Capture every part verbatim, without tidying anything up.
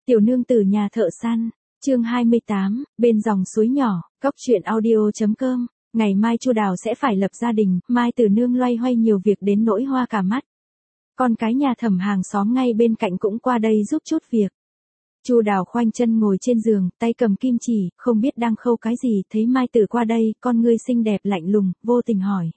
Tiểu nương tử nhà thợ săn, chương hai mươi tám, bên dòng suối nhỏ, cóc truyện audio.com, ngày mai Chu Đào sẽ phải lập gia đình, Mai Tử Nương loay hoay nhiều việc đến nỗi hoa cả mắt. Con cái nhà Thẩm hàng xóm ngay bên cạnh cũng qua đây giúp chút việc. Chu Đào khoanh chân ngồi trên giường, tay cầm kim chỉ, không biết đang khâu cái gì, thấy Mai Tử qua đây, con ngươi xinh đẹp lạnh lùng, vô tình hỏi.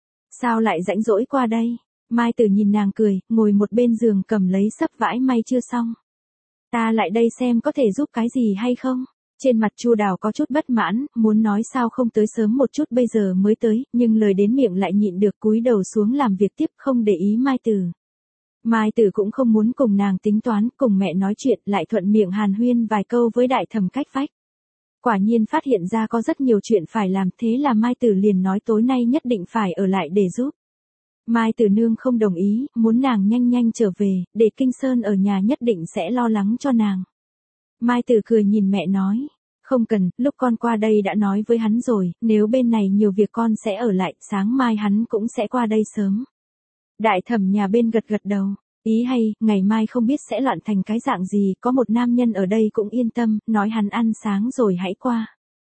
Sao lại rãnh rỗi qua đây? Mai Tử nhìn nàng cười, ngồi một bên giường cầm lấy sấp vải may chưa xong. Ta lại đây xem có thể giúp cái gì hay không? Trên mặt Chu Đào có chút bất mãn, muốn nói sao không tới sớm một chút bây giờ mới tới, nhưng lời đến miệng lại nhịn được cúi đầu xuống làm việc tiếp không để ý Mai Tử. Mai Tử cũng không muốn cùng nàng tính toán, cùng mẹ nói chuyện, lại thuận miệng hàn huyên vài câu với Đại Thẩm cách vách. Quả nhiên phát hiện ra có rất nhiều chuyện phải làm, thế là Mai Tử liền nói tối nay nhất định phải ở lại để giúp. Mai Tử Nương không đồng ý, muốn nàng nhanh nhanh trở về, để Kinh Sơn ở nhà nhất định sẽ lo lắng cho nàng. Mai Tử cười nhìn mẹ nói, không cần, lúc con qua đây đã nói với hắn rồi, nếu bên này nhiều việc con sẽ ở lại, sáng mai hắn cũng sẽ qua đây sớm. Đại Thẩm nhà bên gật gật đầu, ý hay, ngày mai không biết sẽ loạn thành cái dạng gì, có một nam nhân ở đây cũng yên tâm, nói hắn ăn sáng rồi hãy qua.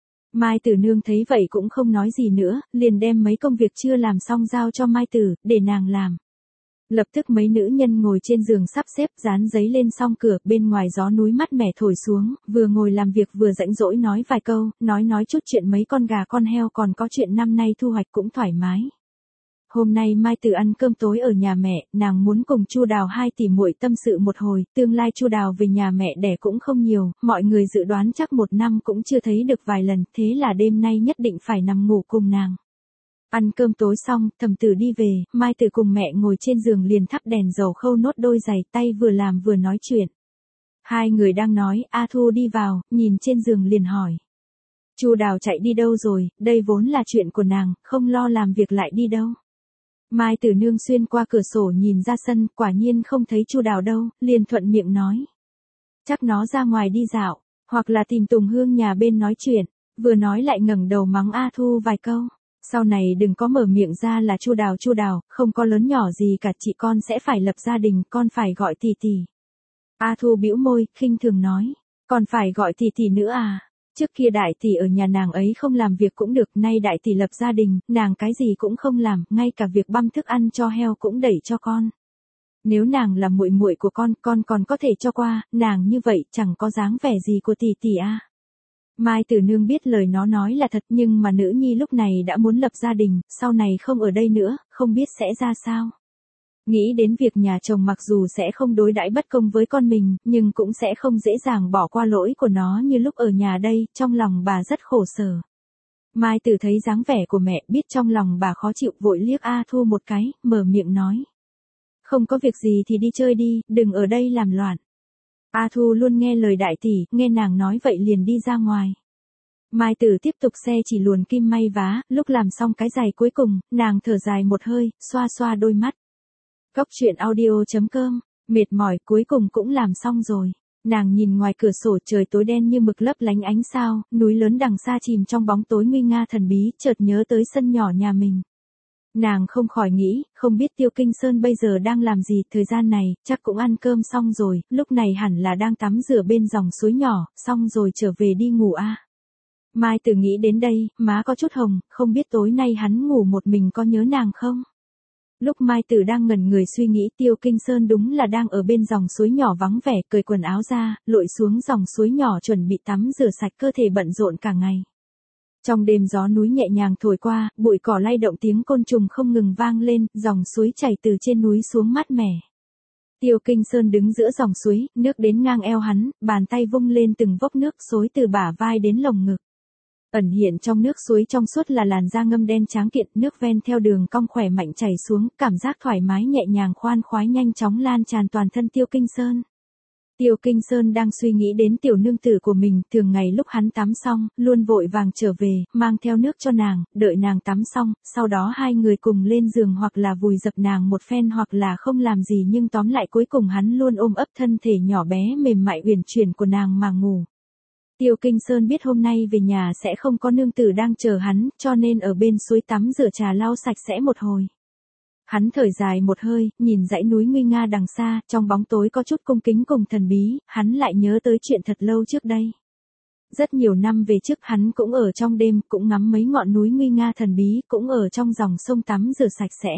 Mai Tử Nương thấy vậy cũng không nói gì nữa, liền đem mấy công việc chưa làm xong giao cho Mai Tử, để nàng làm. Lập tức mấy nữ nhân ngồi trên giường sắp xếp dán giấy lên xong cửa, bên ngoài gió núi mát mẻ thổi xuống, vừa ngồi làm việc vừa rãnh rỗi nói vài câu, nói nói chút chuyện mấy con gà con heo còn có chuyện năm nay thu hoạch cũng thoải mái. Hôm nay Mai Tử ăn cơm tối ở nhà mẹ, nàng muốn cùng Chu Đào hai tỷ muội tâm sự một hồi, tương lai Chu Đào về nhà mẹ đẻ cũng không nhiều, mọi người dự đoán chắc một năm cũng chưa thấy được vài lần, thế là đêm nay nhất định phải nằm ngủ cùng nàng. Ăn cơm tối xong, Thẩm Tử đi về, Mai Tử cùng mẹ ngồi trên giường liền thắp đèn dầu khâu nốt đôi giày, tay vừa làm vừa nói chuyện. Hai người đang nói, A Thu đi vào, nhìn trên giường liền hỏi. Chu Đào chạy đi đâu rồi, đây vốn là chuyện của nàng, không lo làm việc lại đi đâu. Mai Tử Nương xuyên qua cửa sổ nhìn ra sân, quả nhiên không thấy Chu Đào đâu, liền thuận miệng nói. Chắc nó ra ngoài đi dạo, hoặc là tìm Tùng Hương nhà bên nói chuyện, vừa nói lại ngẩng đầu mắng A Thu vài câu. Sau này đừng có mở miệng ra là Chu Đào Chu Đào, không có lớn nhỏ gì cả, chị con sẽ phải lập gia đình, con phải gọi tỷ tỷ. A Thu bĩu môi, khinh thường nói, còn phải gọi tỷ tỷ nữa à? Trước kia đại tỷ ở nhà nàng ấy không làm việc cũng được, nay đại tỷ lập gia đình, nàng cái gì cũng không làm, ngay cả việc băm thức ăn cho heo cũng đẩy cho con. Nếu nàng là muội muội của con, con còn có thể cho qua, nàng như vậy chẳng có dáng vẻ gì của tỷ tỷ à. Mai Tử Nương biết lời nó nói là thật, nhưng mà nữ nhi lúc này đã muốn lập gia đình, sau này không ở đây nữa, không biết sẽ ra sao. Nghĩ đến việc nhà chồng mặc dù sẽ không đối đãi bất công với con mình, nhưng cũng sẽ không dễ dàng bỏ qua lỗi của nó như lúc ở nhà đây, trong lòng bà rất khổ sở. Mai Tử thấy dáng vẻ của mẹ, biết trong lòng bà khó chịu, vội liếc A Thu một cái, mở miệng nói. Không có việc gì thì đi chơi đi, đừng ở đây làm loạn. A Thu luôn nghe lời đại tỷ, nghe nàng nói vậy liền đi ra ngoài. Mai Tử tiếp tục xe chỉ luồn kim may vá, lúc làm xong cái giày cuối cùng, nàng thở dài một hơi, xoa xoa đôi mắt. Cóc truyện audio.com, mệt mỏi cuối cùng cũng làm xong rồi. Nàng nhìn ngoài cửa sổ trời tối đen như mực lấp lánh ánh sao, núi lớn đằng xa chìm trong bóng tối nguy nga thần bí, chợt nhớ tới sân nhỏ nhà mình. Nàng không khỏi nghĩ, không biết Tiêu Kinh Sơn bây giờ đang làm gì, thời gian này, chắc cũng ăn cơm xong rồi, lúc này hẳn là đang tắm rửa bên dòng suối nhỏ, xong rồi trở về đi ngủ a. À. Mai Tử nghĩ đến đây, má có chút hồng, không biết tối nay hắn ngủ một mình có nhớ nàng không? Lúc Mai Tử đang ngẩn người suy nghĩ, Tiêu Kinh Sơn đúng là đang ở bên dòng suối nhỏ vắng vẻ, cởi quần áo ra, lội xuống dòng suối nhỏ chuẩn bị tắm rửa sạch cơ thể bận rộn cả ngày. Trong đêm gió núi nhẹ nhàng thổi qua, bụi cỏ lay động tiếng côn trùng không ngừng vang lên, dòng suối chảy từ trên núi xuống mát mẻ. Tiêu Kinh Sơn đứng giữa dòng suối, nước đến ngang eo hắn, bàn tay vung lên từng vốc nước xối từ bả vai đến lồng ngực. Ẩn hiện trong nước suối trong suốt là làn da ngâm đen tráng kiện, nước ven theo đường cong khỏe mạnh chảy xuống, cảm giác thoải mái nhẹ nhàng khoan khoái nhanh chóng lan tràn toàn thân Tiêu Kinh Sơn. Tiêu Kinh Sơn đang suy nghĩ đến tiểu nương tử của mình, thường ngày lúc hắn tắm xong, luôn vội vàng trở về, mang theo nước cho nàng, đợi nàng tắm xong, sau đó hai người cùng lên giường hoặc là vùi dập nàng một phen hoặc là không làm gì, nhưng tóm lại cuối cùng hắn luôn ôm ấp thân thể nhỏ bé mềm mại uyển chuyển của nàng mà ngủ. Tiêu Kinh Sơn biết hôm nay về nhà sẽ không có nương tử đang chờ hắn, cho nên ở bên suối tắm rửa trà lau sạch sẽ một hồi. Hắn thở dài một hơi, nhìn dãy núi nguy nga đằng xa, trong bóng tối có chút cung kính cùng thần bí, hắn lại nhớ tới chuyện thật lâu trước đây. Rất nhiều năm về trước hắn cũng ở trong đêm, cũng ngắm mấy ngọn núi nguy nga thần bí, cũng ở trong dòng sông tắm rửa sạch sẽ.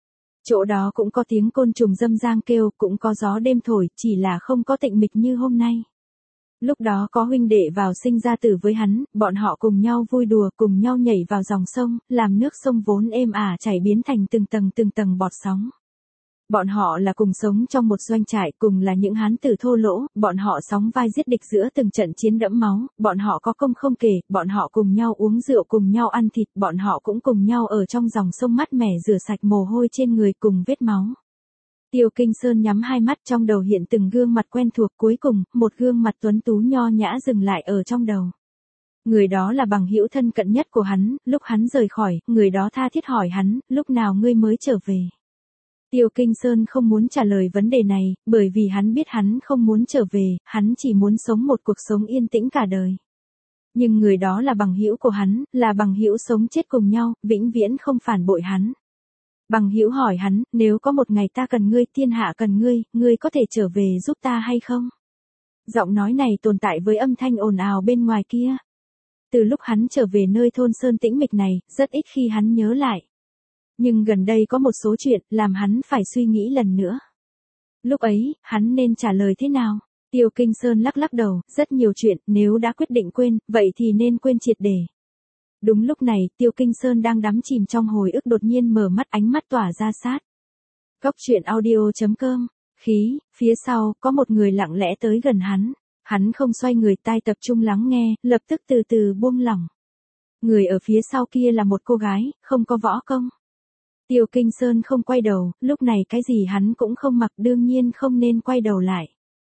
Chỗ đó cũng có tiếng côn trùng râm ran kêu, cũng có gió đêm thổi, chỉ là không có tịnh mịch như hôm nay. Lúc đó có huynh đệ vào sinh ra tử với hắn, bọn họ cùng nhau vui đùa, cùng nhau nhảy vào dòng sông, làm nước sông vốn êm ả chảy biến thành từng tầng từng tầng bọt sóng. Bọn họ là cùng sống trong một doanh trại, cùng là những hán tử thô lỗ, bọn họ sóng vai giết địch giữa từng trận chiến đẫm máu, bọn họ có công không kể, bọn họ cùng nhau uống rượu, cùng nhau ăn thịt, bọn họ cũng cùng nhau ở trong dòng sông mát mẻ rửa sạch mồ hôi trên người cùng vết máu. Tiêu Kinh Sơn nhắm hai mắt, trong đầu hiện từng gương mặt quen thuộc, cuối cùng, một gương mặt tuấn tú nho nhã dừng lại ở trong đầu. Người đó là bằng hữu thân cận nhất của hắn, lúc hắn rời khỏi, người đó tha thiết hỏi hắn, lúc nào ngươi mới trở về? Tiêu Kinh Sơn không muốn trả lời vấn đề này, bởi vì hắn biết hắn không muốn trở về, hắn chỉ muốn sống một cuộc sống yên tĩnh cả đời. Nhưng người đó là bằng hữu của hắn, là bằng hữu sống chết cùng nhau, vĩnh viễn không phản bội hắn. Bằng hữu hỏi hắn, nếu có một ngày ta cần ngươi, thiên hạ cần ngươi, ngươi có thể trở về giúp ta hay không? Giọng nói này tồn tại với âm thanh ồn ào bên ngoài kia. Từ lúc hắn trở về nơi thôn sơn tĩnh mịch này, rất ít khi hắn nhớ lại. Nhưng gần đây có một số chuyện, làm hắn phải suy nghĩ lần nữa. Lúc ấy, hắn nên trả lời thế nào? Tiêu Kinh Sơn lắc lắc đầu, rất nhiều chuyện, nếu đã quyết định quên, vậy thì nên quên triệt để. Đúng lúc này, Tiêu Kinh Sơn đang đắm chìm trong hồi ức đột nhiên mở mắt, ánh mắt tỏa ra sát. Góc truyện audio chấm com, khí, phía sau, có một người lặng lẽ tới gần hắn. Hắn không xoay người, tai tập trung lắng nghe, lập tức từ từ buông lỏng. Người ở phía sau kia là một cô gái, không có võ công. Tiêu Kinh Sơn không quay đầu, lúc này cái gì hắn cũng không mặc, đương nhiên không nên quay đầu lại.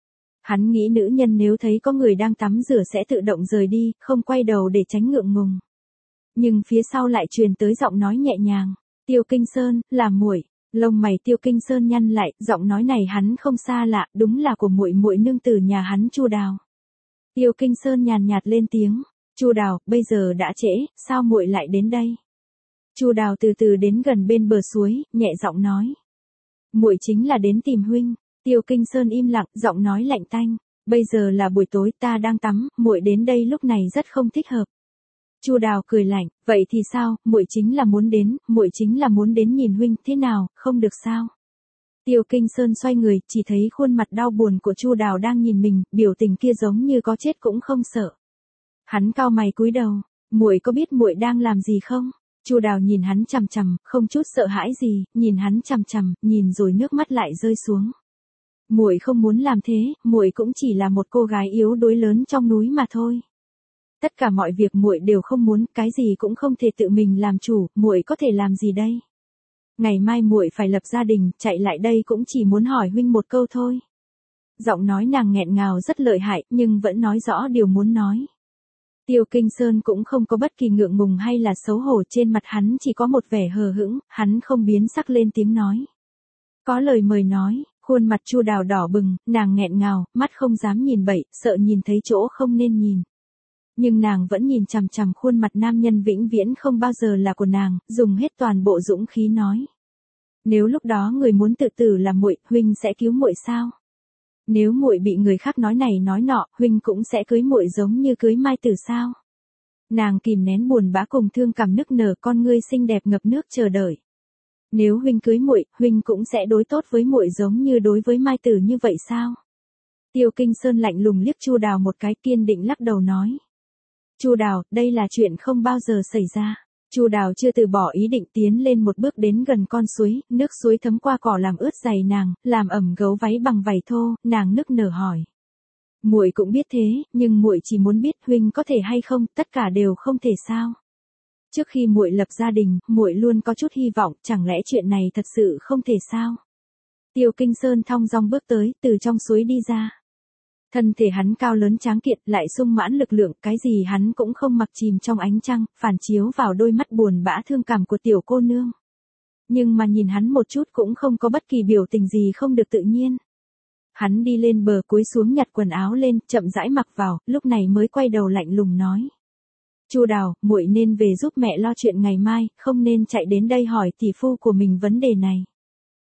Hắn nghĩ nữ nhân nếu thấy có người đang tắm rửa sẽ tự động rời đi, không quay đầu để tránh ngượng ngùng. Nhưng phía sau lại truyền tới giọng nói nhẹ nhàng, Tiêu Kinh Sơn, là muội. Lông mày Tiêu Kinh Sơn nhăn lại, giọng nói này hắn không xa lạ, đúng là của muội muội nương tử nhà hắn Chu Đào. Tiêu Kinh Sơn nhàn nhạt lên tiếng, Chu Đào, bây giờ đã trễ, sao muội lại đến đây? Chu Đào từ từ đến gần bên bờ suối, nhẹ giọng nói, muội chính là đến tìm huynh. Tiêu Kinh Sơn im lặng, giọng nói lạnh tanh, bây giờ là buổi tối, ta đang tắm, muội đến đây lúc này rất không thích hợp. Chu Đào cười lạnh, vậy thì sao, muội chính là muốn đến, muội chính là muốn đến nhìn huynh, thế nào, không được sao? Tiêu Kinh Sơn xoay người, chỉ thấy khuôn mặt đau buồn của Chu Đào đang nhìn mình, biểu tình kia giống như có chết cũng không sợ. Hắn cau mày cúi đầu, muội có biết muội đang làm gì không? Chu Đào nhìn hắn chằm chằm, không chút sợ hãi gì, nhìn hắn chằm chằm, nhìn rồi nước mắt lại rơi xuống. Muội không muốn làm thế, muội cũng chỉ là một cô gái yếu đuối lớn trong núi mà thôi. Tất cả mọi việc muội đều không muốn, cái gì cũng không thể tự mình làm chủ, muội có thể làm gì đây? Ngày mai muội phải lập gia đình, chạy lại đây cũng chỉ muốn hỏi huynh một câu thôi. Giọng nói nàng nghẹn ngào rất lợi hại, nhưng vẫn nói rõ điều muốn nói. Tiêu Kinh Sơn cũng không có bất kỳ ngượng ngùng hay là xấu hổ, trên mặt hắn chỉ có một vẻ hờ hững, hắn không biến sắc lên tiếng nói. Có lời mời nói, khuôn mặt Chu Đào đỏ bừng, nàng nghẹn ngào, mắt không dám nhìn bậy, sợ nhìn thấy chỗ không nên nhìn. Nhưng nàng vẫn nhìn chằm chằm khuôn mặt nam nhân vĩnh viễn không bao giờ là của nàng, dùng hết toàn bộ dũng khí nói. Nếu lúc đó người muốn tự tử là muội, huynh sẽ cứu muội sao? Nếu muội bị người khác nói này nói nọ, huynh cũng sẽ cưới muội giống như cưới Mai Tử sao? Nàng kìm nén buồn bã cùng thương cảm nức nở, con ngươi xinh đẹp ngập nước chờ đợi. Nếu huynh cưới muội, huynh cũng sẽ đối tốt với muội giống như đối với Mai Tử như vậy sao? Tiêu Kinh Sơn lạnh lùng liếc Chu Đào một cái, kiên định lắc đầu nói. Chu Đào, đây là chuyện không bao giờ xảy ra. Chu Đào chưa từ bỏ ý định, tiến lên một bước đến gần con suối, nước suối thấm qua cỏ làm ướt giày nàng, làm ẩm gấu váy bằng vải thô, nàng nức nở hỏi. Muội cũng biết thế, nhưng muội chỉ muốn biết huynh có thể hay không, tất cả đều không thể sao? Trước khi muội lập gia đình, muội luôn có chút hy vọng, chẳng lẽ chuyện này thật sự không thể sao? Tiêu Kinh Sơn thong dong bước tới, từ trong suối đi ra. Thân thể hắn cao lớn tráng kiện, lại sung mãn lực lượng, cái gì hắn cũng không mặc, chìm trong ánh trăng, phản chiếu vào đôi mắt buồn bã thương cảm của tiểu cô nương. Nhưng mà nhìn hắn một chút cũng không có bất kỳ biểu tình gì không được tự nhiên. Hắn đi lên bờ, cúi xuống nhặt quần áo lên, chậm rãi mặc vào, lúc này mới quay đầu lạnh lùng nói. Chu Đào, muội nên về giúp mẹ lo chuyện ngày mai, không nên chạy đến đây hỏi tỷ phu của mình vấn đề này.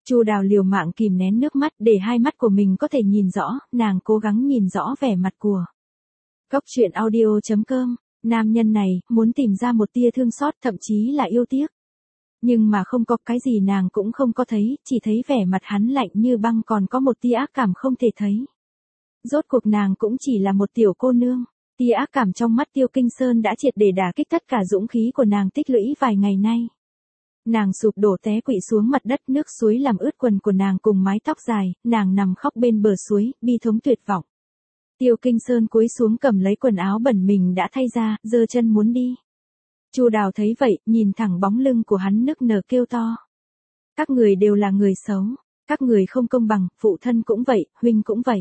Chu Đào liều mạng kìm nén nước mắt để hai mắt của mình có thể nhìn rõ, nàng cố gắng nhìn rõ vẻ mặt của. Cốc truyện audio.com, nam nhân này, muốn tìm ra một tia thương xót thậm chí là yêu tiếc. Nhưng mà không có cái gì nàng cũng không có thấy, chỉ thấy vẻ mặt hắn lạnh như băng còn có một tia ác cảm không thể thấy. Rốt cuộc nàng cũng chỉ là một tiểu cô nương, tia ác cảm trong mắt Tiêu Kinh Sơn đã triệt để đả kích tất cả dũng khí của nàng tích lũy vài ngày nay. Nàng sụp đổ té quỵ xuống mặt đất, nước suối làm ướt quần của nàng cùng mái tóc dài, nàng nằm khóc bên bờ suối, bi thống tuyệt vọng. Tiêu Kinh Sơn cúi xuống cầm lấy quần áo bẩn mình đã thay ra, giơ chân muốn đi. Chu Đào thấy vậy, nhìn thẳng bóng lưng của hắn nức nở kêu to. Các người đều là người xấu, các người không công bằng, phụ thân cũng vậy, huynh cũng vậy.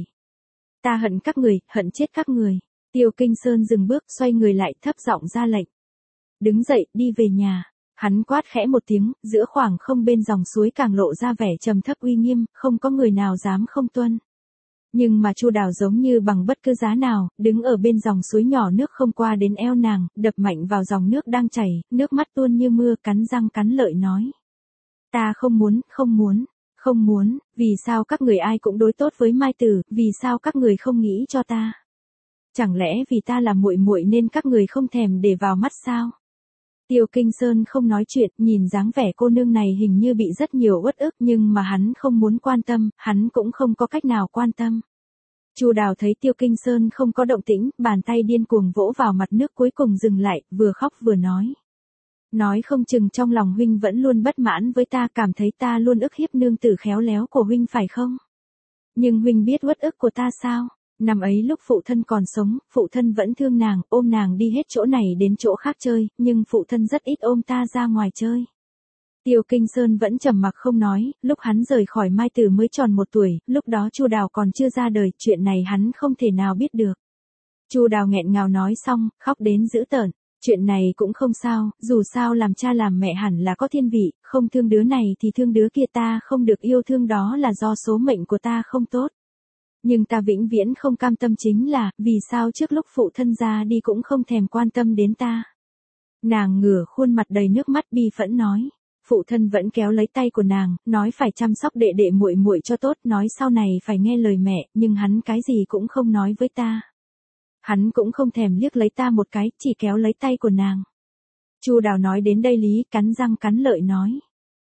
Ta hận các người, hận chết các người. Tiêu Kinh Sơn dừng bước, xoay người lại, thấp giọng ra lệnh. Đứng dậy, đi về nhà. Hắn quát khẽ một tiếng, giữa khoảng không bên dòng suối càng lộ ra vẻ trầm thấp uy nghiêm, không có người nào dám không tuân. Nhưng mà Chu Đào giống như bằng bất cứ giá nào, đứng ở bên dòng suối nhỏ, nước không qua đến eo nàng, đập mạnh vào dòng nước đang chảy, nước mắt tuôn như mưa, cắn răng cắn lợi nói. Ta không muốn, không muốn, không muốn, vì sao các người ai cũng đối tốt với Mai Tử, vì sao các người không nghĩ cho ta? Chẳng lẽ vì ta là muội muội nên các người không thèm để vào mắt sao? Tiêu Kinh Sơn không nói chuyện, nhìn dáng vẻ cô nương này hình như bị rất nhiều uất ức nhưng mà hắn không muốn quan tâm, hắn cũng không có cách nào quan tâm. Chu Đào thấy Tiêu Kinh Sơn không có động tĩnh, bàn tay điên cuồng vỗ vào mặt nước cuối cùng dừng lại, vừa khóc vừa nói. Nói không chừng trong lòng huynh vẫn luôn bất mãn với ta, cảm thấy ta luôn ức hiếp nương tử khéo léo của huynh phải không? Nhưng huynh biết uất ức của ta sao? Năm ấy lúc phụ thân còn sống, phụ thân vẫn thương nàng, ôm nàng đi hết chỗ này đến chỗ khác chơi, nhưng phụ thân rất ít ôm ta ra ngoài chơi. Tiêu Kinh Sơn vẫn trầm mặc không nói, lúc hắn rời khỏi Mai Tử mới tròn một tuổi, lúc đó Chu Đào còn chưa ra đời, chuyện này hắn không thể nào biết được. Chu Đào nghẹn ngào nói xong, khóc đến dữ tợn. Chuyện này cũng không sao, dù sao làm cha làm mẹ hẳn là có thiên vị, không thương đứa này thì thương đứa kia, ta không được yêu thương đó là do số mệnh của ta không tốt. Nhưng ta vĩnh viễn không cam tâm chính là, vì sao trước lúc phụ thân ra đi cũng không thèm quan tâm đến ta. Nàng ngửa khuôn mặt đầy nước mắt bi phẫn nói. Phụ thân vẫn kéo lấy tay của nàng, nói phải chăm sóc đệ đệ muội muội cho tốt, nói sau này phải nghe lời mẹ, nhưng hắn cái gì cũng không nói với ta. Hắn cũng không thèm liếc lấy ta một cái, chỉ kéo lấy tay của nàng. Chu Đào nói đến đây lý, cắn răng cắn lợi nói.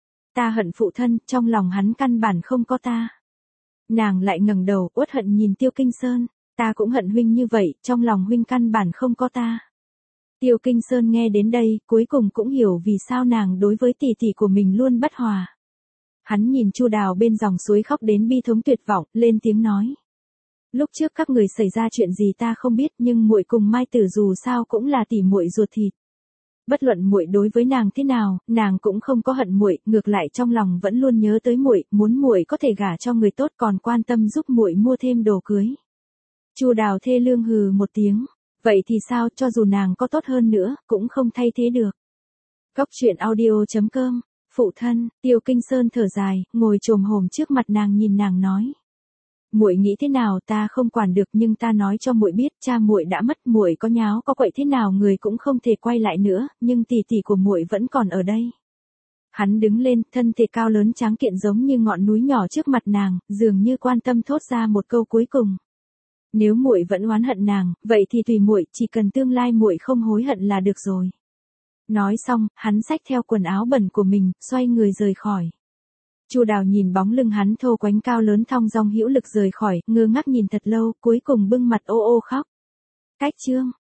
Ta hận phụ thân, trong lòng hắn căn bản không có ta. Nàng lại ngẩng đầu, uất hận nhìn Tiêu Kinh Sơn. Ta cũng hận huynh như vậy, trong lòng huynh căn bản không có ta. Tiêu Kinh Sơn nghe đến đây, cuối cùng cũng hiểu vì sao nàng đối với tỷ tỷ của mình luôn bất hòa. Hắn nhìn Chu Đào bên dòng suối khóc đến bi thống tuyệt vọng, lên tiếng nói. Lúc trước các người xảy ra chuyện gì ta không biết, nhưng muội cùng Mai Tử dù sao cũng là tỷ muội ruột thịt. Bất luận muội đối với nàng thế nào, nàng cũng không có hận muội, ngược lại trong lòng vẫn luôn nhớ tới muội, muốn muội có thể gả cho người tốt, còn quan tâm giúp muội mua thêm đồ cưới. Chu Đào thê lương hừ một tiếng, vậy thì sao, cho dù nàng có tốt hơn nữa, cũng không thay thế được. Cốc truyện audio.com, phụ thân, Tiêu Kinh Sơn thở dài, ngồi chồm hổm trước mặt nàng nhìn nàng nói. Muội nghĩ thế nào ta không quản được, nhưng ta nói cho muội biết, cha muội đã mất, muội có nháo có quậy thế nào người cũng không thể quay lại nữa, nhưng tỷ tỷ của muội vẫn còn ở đây. Hắn đứng lên, thân thể cao lớn tráng kiện giống như ngọn núi nhỏ trước mặt nàng, dường như quan tâm thốt ra một câu cuối cùng. Nếu muội vẫn oán hận nàng, vậy thì tùy muội, chỉ cần tương lai muội không hối hận là được rồi. Nói xong, hắn xách theo quần áo bẩn của mình, xoay người rời khỏi. Chu Đào nhìn bóng lưng hắn thô quánh cao lớn thong dong hữu lực rời khỏi, ngơ ngác nhìn thật lâu, cuối cùng bưng mặt ô ô khóc. Cách chương